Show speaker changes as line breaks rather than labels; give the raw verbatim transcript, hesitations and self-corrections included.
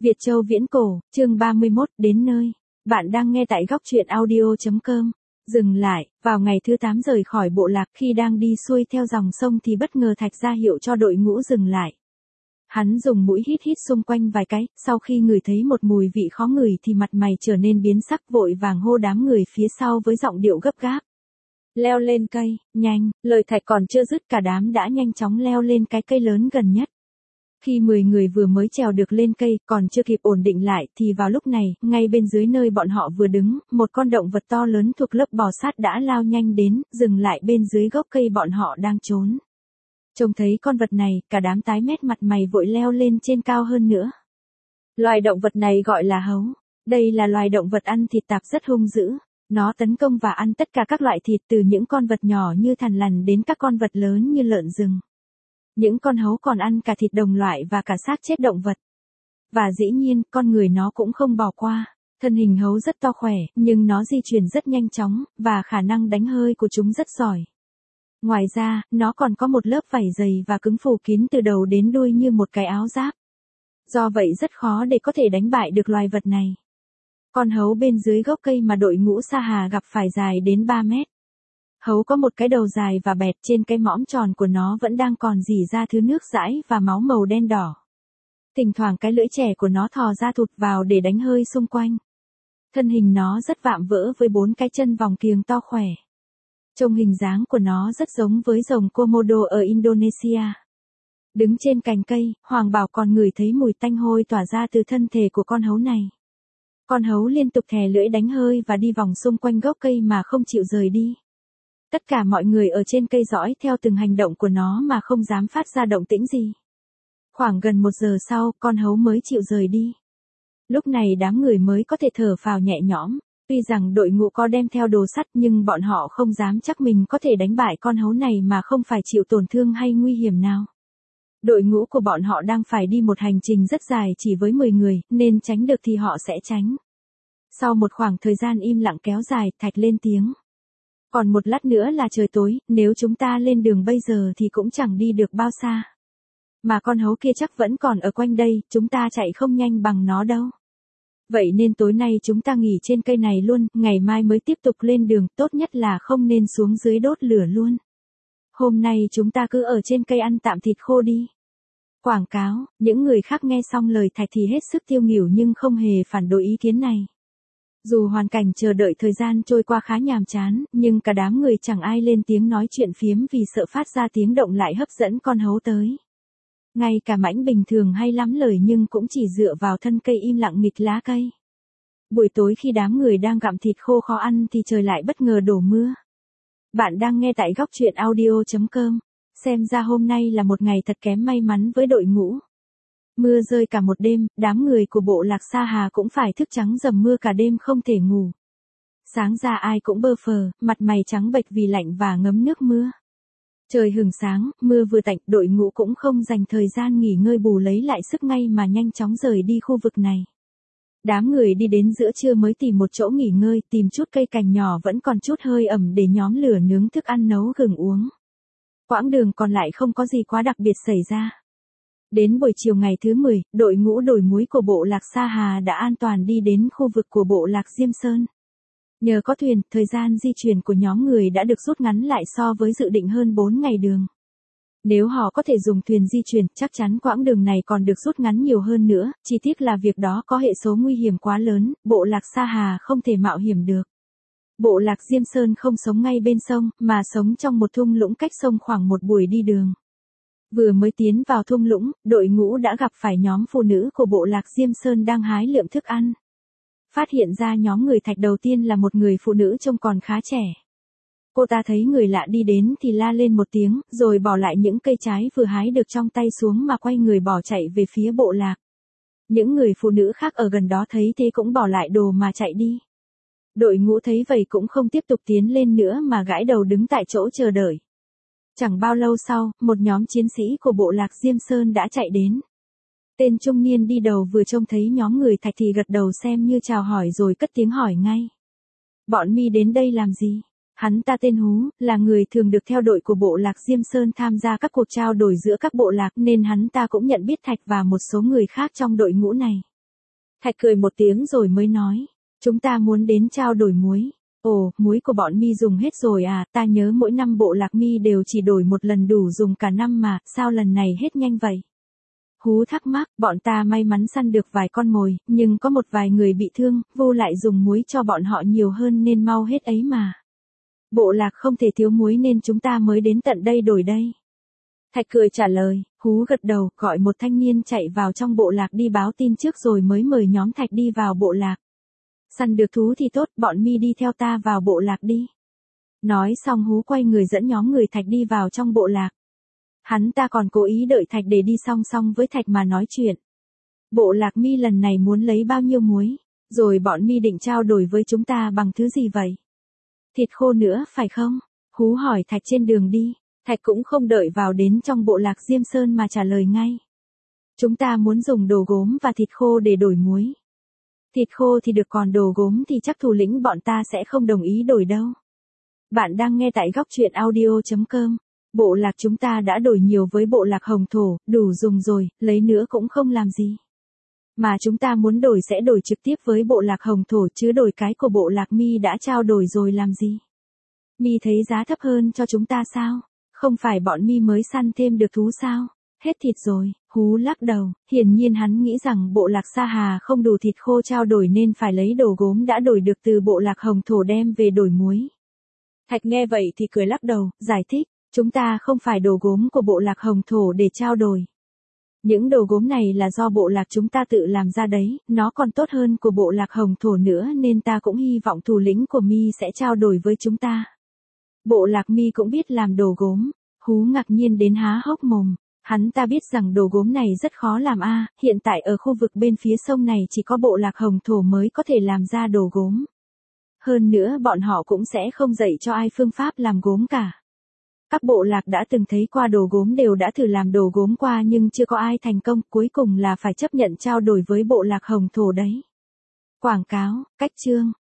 Việt Châu Viễn Cổ, chương ba mươi mốt, đến nơi. Bạn đang nghe tại góc truyện audio chấm com. Dừng lại, vào ngày thứ tám rời khỏi bộ lạc, khi đang đi xuôi theo dòng sông thì bất ngờ Thạch ra hiệu cho đội ngũ dừng lại. Hắn dùng mũi hít hít xung quanh vài cái, sau khi ngửi thấy một mùi vị khó ngửi thì mặt mày trở nên biến sắc, vội vàng hô đám người phía sau với giọng điệu gấp gáp. Leo lên cây, nhanh, lời Thạch còn chưa dứt cả đám đã nhanh chóng leo lên cái cây lớn gần nhất. Khi mười người vừa mới trèo được lên cây, còn chưa kịp ổn định lại, thì vào lúc này, ngay bên dưới nơi bọn họ vừa đứng, một con động vật to lớn thuộc lớp bò sát đã lao nhanh đến, dừng lại bên dưới gốc cây bọn họ đang trốn. Trông thấy con vật này, cả đám tái mét mặt mày vội leo lên trên cao hơn nữa. Loài động vật này gọi là hấu. Đây là loài động vật ăn thịt tạp rất hung dữ. Nó tấn công và ăn tất cả các loại thịt, từ những con vật nhỏ như thằn lằn đến các con vật lớn như lợn rừng. Những con hấu còn ăn cả thịt đồng loại và cả xác chết động vật. Và dĩ nhiên, con người nó cũng không bỏ qua. Thân hình hấu rất to khỏe, nhưng nó di chuyển rất nhanh chóng, và khả năng đánh hơi của chúng rất giỏi. Ngoài ra, nó còn có một lớp vảy dày và cứng phủ kín từ đầu đến đuôi như một cái áo giáp. Do vậy rất khó để có thể đánh bại được loài vật này. Con hấu bên dưới gốc cây mà đội ngũ Sa Hà gặp phải dài đến ba mét. Hấu có một cái đầu dài và bẹt, trên cái mõm tròn của nó vẫn đang còn rỉ ra thứ nước dãi và máu màu đen đỏ. Thỉnh thoảng cái lưỡi trẻ của nó thò ra thụt vào để đánh hơi xung quanh. Thân hình nó rất vạm vỡ với bốn cái chân vòng kiềng to khỏe. Trông hình dáng của nó rất giống với rồng Komodo ở Indonesia. Đứng trên cành cây, Hoàng Bảo còn ngửi thấy mùi tanh hôi tỏa ra từ thân thể của con hấu này. Con hấu liên tục thè lưỡi đánh hơi và đi vòng xung quanh gốc cây mà không chịu rời đi. Tất cả mọi người ở trên cây dõi theo từng hành động của nó mà không dám phát ra động tĩnh gì. Khoảng gần một giờ sau, con hấu mới chịu rời đi. Lúc này đám người mới có thể thở phào nhẹ nhõm. Tuy rằng đội ngũ có đem theo đồ sắt nhưng bọn họ không dám chắc mình có thể đánh bại con hấu này mà không phải chịu tổn thương hay nguy hiểm nào. Đội ngũ của bọn họ đang phải đi một hành trình rất dài chỉ với mười người, nên tránh được thì họ sẽ tránh. Sau một khoảng thời gian im lặng kéo dài, Thạch lên tiếng. Còn một lát nữa là trời tối, nếu chúng ta lên đường bây giờ thì cũng chẳng đi được bao xa. Mà con hấu kia chắc vẫn còn ở quanh đây, chúng ta chạy không nhanh bằng nó đâu. Vậy nên tối nay chúng ta nghỉ trên cây này luôn, ngày mai mới tiếp tục lên đường, tốt nhất là không nên xuống dưới đốt lửa luôn. Hôm nay chúng ta cứ ở trên cây ăn tạm thịt khô đi. Quảng cáo, những người khác nghe xong lời Thạch thì hết sức tiêu nghỉu nhưng không hề phản đối ý kiến này. Dù hoàn cảnh chờ đợi thời gian trôi qua khá nhàm chán, nhưng cả đám người chẳng ai lên tiếng nói chuyện phiếm vì sợ phát ra tiếng động lại hấp dẫn con hấu tới. Ngay cả Mãnh bình thường hay lắm lời nhưng cũng chỉ dựa vào thân cây im lặng nghịch lá cây. Buổi tối khi đám người đang gặm thịt khô khó ăn thì trời lại bất ngờ đổ mưa. Bạn đang nghe tại góc truyện audio chấm com. Xem ra hôm nay là một ngày thật kém may mắn với đội ngũ. Mưa rơi cả một đêm, đám người của bộ lạc Sa Hà cũng phải thức trắng dầm mưa cả đêm không thể ngủ. Sáng ra ai cũng bơ phờ, mặt mày trắng bệch vì lạnh và ngấm nước mưa. Trời hửng sáng, mưa vừa tạnh, đội ngũ cũng không dành thời gian nghỉ ngơi bù lấy lại sức ngay mà nhanh chóng rời đi khu vực này. Đám người đi đến giữa trưa mới tìm một chỗ nghỉ ngơi, tìm chút cây cành nhỏ vẫn còn chút hơi ẩm để nhóm lửa nướng thức ăn nấu gừng uống. Quãng đường còn lại không có gì quá đặc biệt xảy ra. Đến buổi chiều ngày thứ mười, đội ngũ đồi múi của bộ lạc Sa Hà đã an toàn đi đến khu vực của bộ lạc Diêm Sơn. Nhờ có thuyền, thời gian di chuyển của nhóm người đã được rút ngắn lại so với dự định hơn bốn ngày đường. Nếu họ có thể dùng thuyền di chuyển, chắc chắn quãng đường này còn được rút ngắn nhiều hơn nữa, chỉ tiếc là việc đó có hệ số nguy hiểm quá lớn, bộ lạc Sa Hà không thể mạo hiểm được. Bộ lạc Diêm Sơn không sống ngay bên sông, mà sống trong một thung lũng cách sông khoảng một buổi đi đường. Vừa mới tiến vào thung lũng, đội ngũ đã gặp phải nhóm phụ nữ của bộ lạc Diêm Sơn đang hái lượm thức ăn. Phát hiện ra nhóm người Thạch đầu tiên là một người phụ nữ trông còn khá trẻ. Cô ta thấy người lạ đi đến thì la lên một tiếng, rồi bỏ lại những cây trái vừa hái được trong tay xuống mà quay người bỏ chạy về phía bộ lạc. Những người phụ nữ khác ở gần đó thấy thế cũng bỏ lại đồ mà chạy đi. Đội ngũ thấy vậy cũng không tiếp tục tiến lên nữa mà gãi đầu đứng tại chỗ chờ đợi. Chẳng bao lâu sau, một nhóm chiến sĩ của bộ lạc Diêm Sơn đã chạy đến. Tên trung niên đi đầu vừa trông thấy nhóm người Thạch thì gật đầu xem như chào hỏi rồi cất tiếng hỏi ngay. Bọn mi đến đây làm gì? Hắn ta tên Hú, là người thường được theo đội của bộ lạc Diêm Sơn tham gia các cuộc trao đổi giữa các bộ lạc nên hắn ta cũng nhận biết Thạch và một số người khác trong đội ngũ này. Thạch cười một tiếng rồi mới nói, chúng ta muốn đến trao đổi muối. Ồ, muối của bọn mi dùng hết rồi à, ta nhớ mỗi năm bộ lạc mi đều chỉ đổi một lần đủ dùng cả năm mà, sao lần này hết nhanh vậy? Hú thắc mắc, bọn ta may mắn săn được vài con mồi, nhưng có một vài người bị thương, Vu lại dùng muối cho bọn họ nhiều hơn nên mau hết ấy mà. Bộ lạc không thể thiếu muối nên chúng ta mới đến tận đây đổi đây. Thạch cười trả lời, Hú gật đầu, gọi một thanh niên chạy vào trong bộ lạc đi báo tin trước rồi mới mời nhóm Thạch đi vào bộ lạc. Săn được thú thì tốt, bọn mi đi theo ta vào bộ lạc đi. Nói xong Hú quay người dẫn nhóm người Thạch đi vào trong bộ lạc. Hắn ta còn cố ý đợi Thạch để đi song song với Thạch mà nói chuyện. Bộ lạc mi lần này muốn lấy bao nhiêu muối, rồi bọn mi định trao đổi với chúng ta bằng thứ gì vậy? Thịt khô nữa phải không? Hú hỏi Thạch trên đường đi. Thạch cũng không đợi vào đến trong bộ lạc Diêm Sơn mà trả lời ngay. Chúng ta muốn dùng đồ gốm và thịt khô để đổi muối. Thịt khô thì được, còn đồ gốm thì chắc thủ lĩnh bọn ta sẽ không đồng ý đổi đâu. Bạn đang nghe tại góc truyện audio chấm com. Bộ lạc chúng ta đã đổi nhiều với bộ lạc Hồng Thổ, đủ dùng rồi, lấy nữa cũng không làm gì. Mà chúng ta muốn đổi sẽ đổi trực tiếp với bộ lạc Hồng Thổ chứ đổi cái của bộ lạc mi đã trao đổi rồi làm gì. Mi thấy giá thấp hơn cho chúng ta sao? Không phải bọn mi mới săn thêm được thú sao? Hết thịt rồi, Hú lắc đầu, hiển nhiên hắn nghĩ rằng bộ lạc Sa Hà không đủ thịt khô trao đổi nên phải lấy đồ gốm đã đổi được từ bộ lạc Hồng Thổ đem về đổi muối. Thạch nghe vậy thì cười lắc đầu, giải thích, chúng ta không phải đồ gốm của bộ lạc Hồng Thổ để trao đổi. Những đồ gốm này là do bộ lạc chúng ta tự làm ra đấy, nó còn tốt hơn của bộ lạc Hồng Thổ nữa nên ta cũng hy vọng thủ lĩnh của mi sẽ trao đổi với chúng ta. Bộ lạc mi cũng biết làm đồ gốm. Hú ngạc nhiên đến há hốc mồm. Hắn ta biết rằng đồ gốm này rất khó làm a, hiện tại ở khu vực bên phía sông này chỉ có bộ lạc Hồng Thổ mới có thể làm ra đồ gốm. Hơn nữa bọn họ cũng sẽ không dạy cho ai phương pháp làm gốm cả. Các bộ lạc đã từng thấy qua đồ gốm đều đã thử làm đồ gốm qua nhưng chưa có ai thành công, cuối cùng là phải chấp nhận trao đổi với bộ lạc Hồng Thổ đấy. Quảng cáo, cách chương.